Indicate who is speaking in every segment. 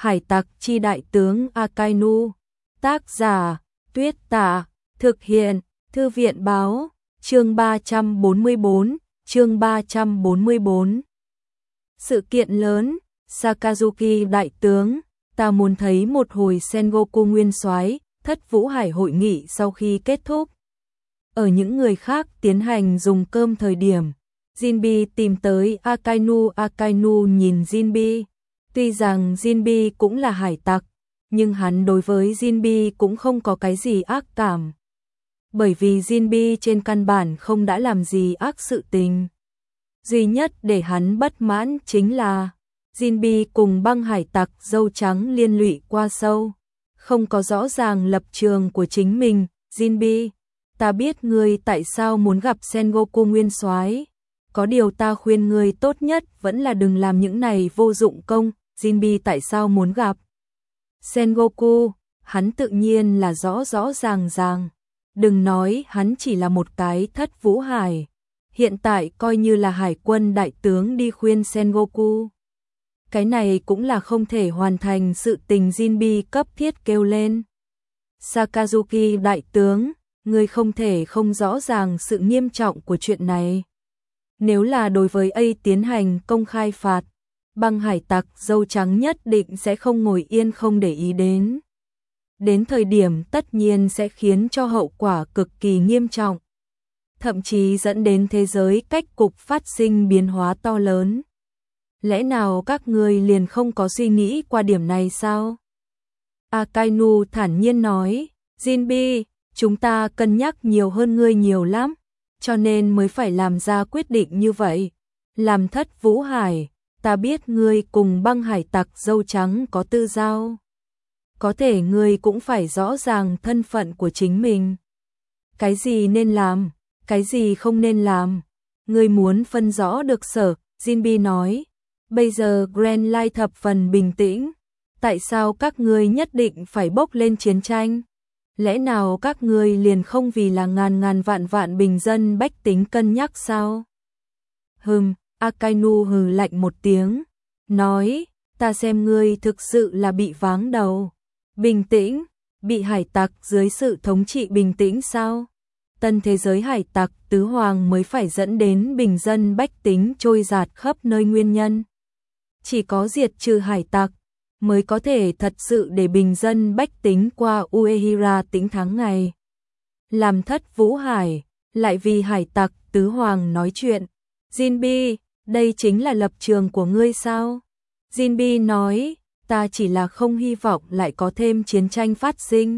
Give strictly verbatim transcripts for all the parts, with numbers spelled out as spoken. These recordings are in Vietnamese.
Speaker 1: Hải tặc chi đại tướng Akainu. Tác giả Tuyết Tả. Thực hiện Thư viện báo. Chương ba trăm bốn mươi bốn. Chương ba trăm bốn mươi bốn. Sự kiện lớn. Sakazuki đại tướng, ta muốn thấy một hồi Sengoku nguyên soái. Thất Vũ Hải hội nghị sau khi kết thúc. Ở những người khác tiến hành dùng cơm thời điểm, Jinbe tìm tới Akainu. Akainu nhìn Jinbe. Tuy rằng Jinbe cũng là hải tặc, nhưng hắn đối với Jinbe cũng không có cái gì ác cảm. Bởi vì Jinbe trên căn bản không đã làm gì ác sự tình. Duy nhất để hắn bất mãn chính là Jinbe cùng băng hải tặc dâu trắng liên lụy qua sâu, không có rõ ràng lập trường của chính mình. Jinbe, ta biết ngươi tại sao muốn gặp Sengoku nguyên soái, có điều ta khuyên ngươi tốt nhất vẫn là đừng làm những này vô dụng công. Jinbe tại sao muốn gặp Sengoku, hắn tự nhiên là rõ rõ ràng ràng. Đừng nói hắn chỉ là một cái Thất Vũ Hải, hiện tại coi như là hải quân đại tướng đi khuyên Sengoku, cái này cũng là không thể hoàn thành sự tình. Jinbe cấp thiết kêu lên. Sakazuki đại tướng, ngươi không thể không rõ ràng sự nghiêm trọng của chuyện này. Nếu là đối với A tiến hành công khai phạt, băng hải tặc dâu trắng nhất định sẽ không ngồi yên không để ý đến. Đến thời điểm tất nhiên sẽ khiến cho hậu quả cực kỳ nghiêm trọng, thậm chí dẫn đến thế giới cách cục phát sinh biến hóa to lớn. Lẽ nào các ngươi liền không có suy nghĩ qua điểm này sao? Akainu thản nhiên nói. Jinbe, chúng ta cân nhắc nhiều hơn ngươi nhiều lắm, cho nên mới phải làm ra quyết định như vậy. Làm Thất Vũ Hải, ta biết ngươi cùng băng hải tặc dâu trắng có tư giao, có thể ngươi cũng phải rõ ràng thân phận của chính mình. Cái gì nên làm, cái gì không nên làm, ngươi muốn phân rõ được sở. Jinbe nói. Bây giờ Grand Line thập phần bình tĩnh, tại sao các ngươi nhất định phải bốc lên chiến tranh? Lẽ nào các ngươi liền không vì là ngàn ngàn vạn vạn bình dân bách tính cân nhắc sao? Hừm, Akainu hừ lạnh một tiếng, nói, ta xem ngươi thực sự là bị váng đầu. Bình tĩnh, bị hải tặc dưới sự thống trị bình tĩnh sao? Tân thế giới hải tặc tứ hoàng mới phải dẫn đến bình dân bách tính trôi dạt khắp nơi nguyên nhân. Chỉ có diệt trừ hải tặc mới có thể thật sự để bình dân bách tính qua Uehira tính tháng ngày. Làm Thất Vũ Hải, lại vì hải tặc tứ hoàng nói chuyện. Jinbe, đây chính là lập trường của ngươi sao? Jinbe nói, ta chỉ là không hy vọng lại có thêm chiến tranh phát sinh.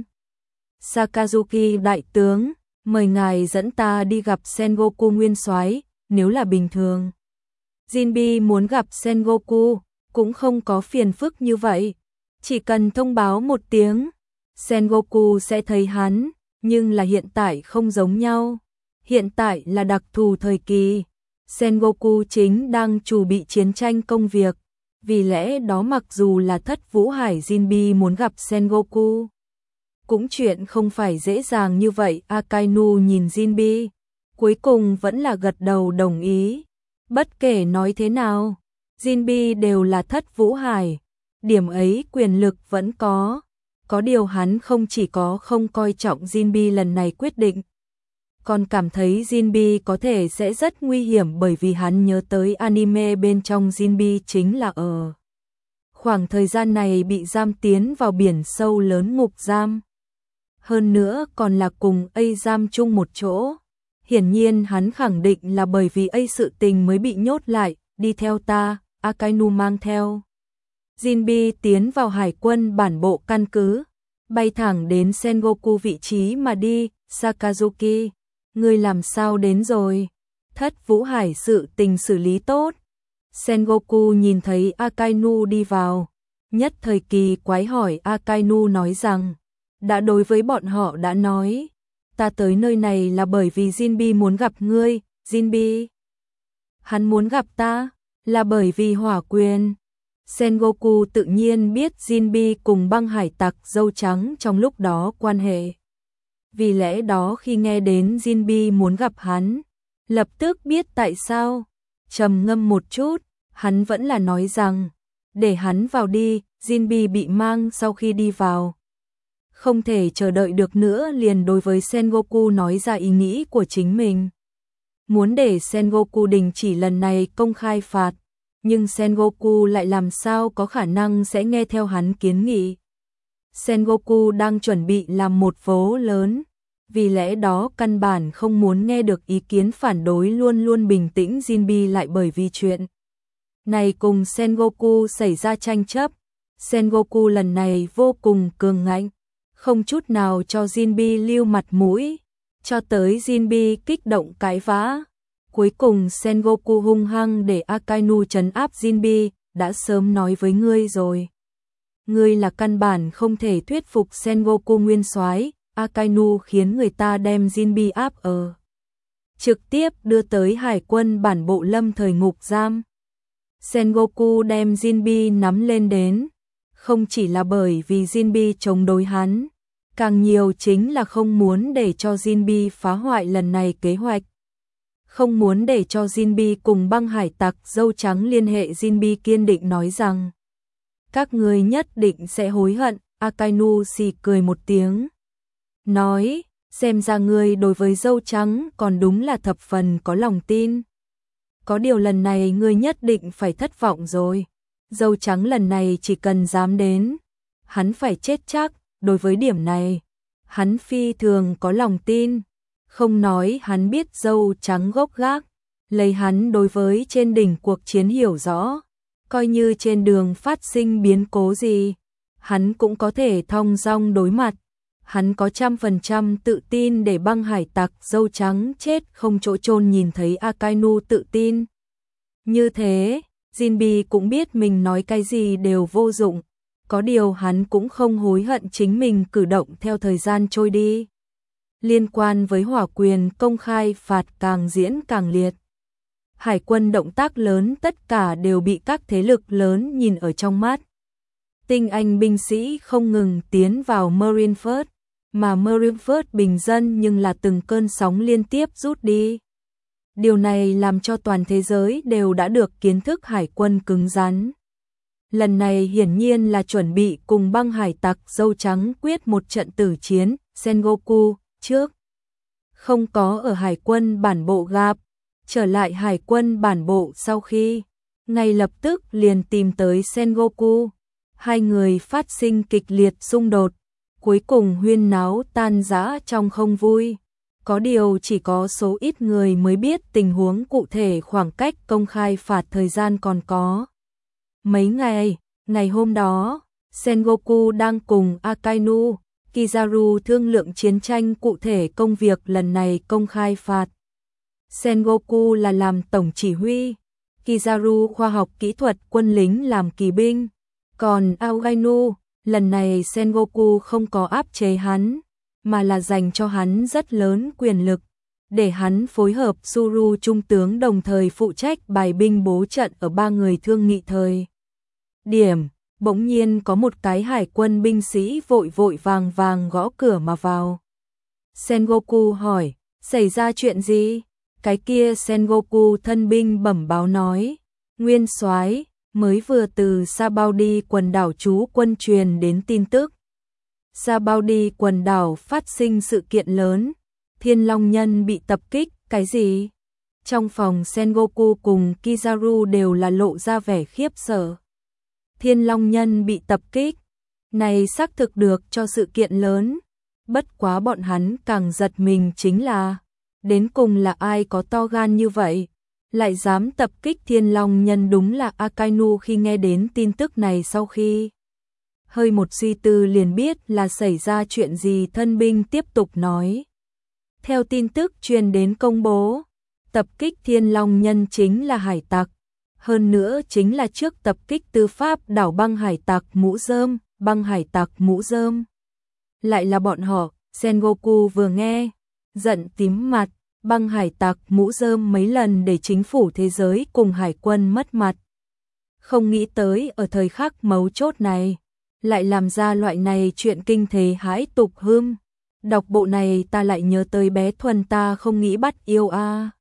Speaker 1: Sakazuki đại tướng, mời ngài dẫn ta đi gặp Sengoku nguyên soái. Nếu là bình thường, Jinbe muốn gặp Sengoku cũng không có phiền phức như vậy, chỉ cần thông báo một tiếng, Sengoku sẽ thấy hắn. Nhưng là hiện tại không giống nhau, hiện tại là đặc thù thời kỳ, Sengoku chính đang chuẩn bị chiến tranh công việc, vì lẽ đó mặc dù là Thất Vũ Hải Jinbe muốn gặp Sengoku, cũng chuyện không phải dễ dàng như vậy. Akainu nhìn Jinbe, cuối cùng vẫn là gật đầu đồng ý. Bất kể nói thế nào, Jinbe đều là Thất Vũ Hải, điểm ấy quyền lực vẫn có. Có điều hắn không chỉ có không coi trọng Jinbe lần này quyết định, còn cảm thấy Jinbe có thể sẽ rất nguy hiểm, bởi vì hắn nhớ tới anime bên trong Jinbe chính là ở khoảng thời gian này bị giam tiến vào biển sâu lớn ngục giam. Hơn nữa còn là cùng A giam chung một chỗ. Hiển nhiên hắn khẳng định là bởi vì A sự tình mới bị nhốt lại. Đi theo ta, Akainu mang theo Jinbe tiến vào hải quân bản bộ căn cứ, bay thẳng đến Sengoku vị trí mà đi. Sakazuki, ngươi làm sao đến rồi? Thất Vũ Hải sự tình xử lý tốt. Sengoku nhìn thấy Akainu đi vào, nhất thời kỳ quái hỏi. Akainu nói rằng, đã đối với bọn họ đã nói, ta tới nơi này là bởi vì Jinbe muốn gặp ngươi. Jinbe, hắn muốn gặp ta là bởi vì hỏa quyền. Sengoku tự nhiên biết Jinbe cùng băng hải tặc dâu trắng trong lúc đó quan hệ, vì lẽ đó khi nghe đến Jinbe muốn gặp hắn, lập tức biết tại sao. Trầm ngâm một chút, hắn vẫn là nói rằng, để hắn vào đi. Jinbi bị mang sau khi đi vào. Không thể chờ đợi được nữa liền đối với Sengoku nói ra ý nghĩ của chính mình. Muốn để Sengoku đình chỉ lần này công khai phạt, nhưng Sengoku lại làm sao có khả năng sẽ nghe theo hắn kiến nghị. Sengoku đang chuẩn bị làm một vố lớn, vì lẽ đó căn bản không muốn nghe được ý kiến phản đối luôn luôn bình tĩnh Jinbi lại bởi vì chuyện này cùng Sengoku xảy ra tranh chấp. Sengoku lần này vô cùng cường ngạnh, không chút nào cho Jinbi lưu mặt mũi, cho tới Jinbi kích động cãi vã. Cuối cùng Sengoku hung hăng để Akainu trấn áp Jinbi, đã sớm nói với ngươi rồi. Ngươi là căn bản không thể thuyết phục Sengoku nguyên soái. Akainu khiến người ta đem Jinbi áp ở. Trực tiếp đưa tới hải quân bản bộ lâm thời ngục giam. Sengoku đem Jinbi nắm lên đến, không chỉ là bởi vì Jinbi chống đối hắn, càng nhiều chính là không muốn để cho Jinbi phá hoại lần này kế hoạch. Không muốn để cho Jinbi cùng băng hải tặc dâu trắng liên hệ. Jinbi kiên định nói rằng, các ngươi nhất định sẽ hối hận. Akainu xì cười một tiếng, nói, xem ra ngươi đối với dâu trắng còn đúng là thập phần có lòng tin. Có điều lần này ngươi nhất định phải thất vọng rồi. Dâu trắng lần này chỉ cần dám đến, hắn phải chết chắc. Đối với điểm này, hắn phi thường có lòng tin. Không nói hắn biết dâu trắng gốc gác, lấy hắn đối với trên đỉnh cuộc chiến hiểu rõ, coi như trên đường phát sinh biến cố gì, hắn cũng có thể thong dong đối mặt. Hắn có trăm phần trăm tự tin để băng hải tặc dâu trắng chết không chỗ chôn. Nhìn thấy Akainu tự tin như thế, Jinbi cũng biết mình nói cái gì đều vô dụng. Có điều hắn cũng không hối hận chính mình cử động theo thời gian trôi đi. Liên quan với hỏa quyền công khai phạt càng diễn càng liệt. Hải quân động tác lớn tất cả đều bị các thế lực lớn nhìn ở trong mắt. Tinh anh binh sĩ không ngừng tiến vào Marineford, mà Marineford bình dân nhưng là từng cơn sóng liên tiếp rút đi. Điều này làm cho toàn thế giới đều đã được kiến thức hải quân cứng rắn. Lần này hiển nhiên là chuẩn bị cùng băng hải tặc dâu trắng quyết một trận tử chiến. Sengoku trước không có ở hải quân bản bộ gặp, trở lại hải quân bản bộ sau khi, ngay lập tức liền tìm tới Sengoku. Hai người phát sinh kịch liệt xung đột, cuối cùng huyên náo tan rã trong không vui. Có điều chỉ có số ít người mới biết tình huống cụ thể. Khoảng cách công khai phạt thời gian còn có mấy ngày. Ngày hôm đó, Sengoku đang cùng Akainu, Kizaru thương lượng chiến tranh cụ thể công việc lần này công khai phạt. Sengoku là làm tổng chỉ huy, Kizaru khoa học kỹ thuật quân lính làm kỳ binh. Còn Akainu, lần này Sengoku không có áp chế hắn, mà là dành cho hắn rất lớn quyền lực, để hắn phối hợp Suru trung tướng đồng thời phụ trách bài binh bố trận ở ba người thương nghị thời điểm. Bỗng nhiên có một cái hải quân binh sĩ vội vội vàng vàng gõ cửa mà vào. Sengoku hỏi, xảy ra chuyện gì? Cái kia Sengoku thân binh bẩm báo nói, nguyên soái mới vừa từ Sabaudi quần đảo trú quân truyền đến tin tức. Sabaudi quần đảo phát sinh sự kiện lớn, Thiên Long Nhân bị tập kích. Cái gì? Trong phòng Sengoku cùng Kizaru đều là lộ ra vẻ khiếp sợ. Thiên Long Nhân bị tập kích, này xác thực được cho sự kiện lớn. Bất quá bọn hắn càng giật mình chính là, đến cùng là ai có to gan như vậy, lại dám tập kích Thiên Long Nhân. Đúng là Akainu. Khi nghe đến tin tức này sau khi hơi một suy tư liền biết là xảy ra chuyện gì. Thân binh tiếp tục nói, theo tin tức truyền đến công bố, tập kích Thiên Long Nhân chính là hải tặc, hơn nữa chính là trước tập kích tư pháp đảo băng hải tặc mũ rơm. Băng hải tặc mũ rơm lại là bọn họ. Sengoku vừa nghe, giận tím mặt. Băng hải tặc mũ rơm mấy lần để chính phủ thế giới cùng hải quân mất mặt, không nghĩ tới ở thời khắc mấu chốt này lại làm ra loại này chuyện kinh thế hãi tục hưng. Đọc bộ này ta lại nhớ tới bé Thuần ta không nghĩ bắt yêu a.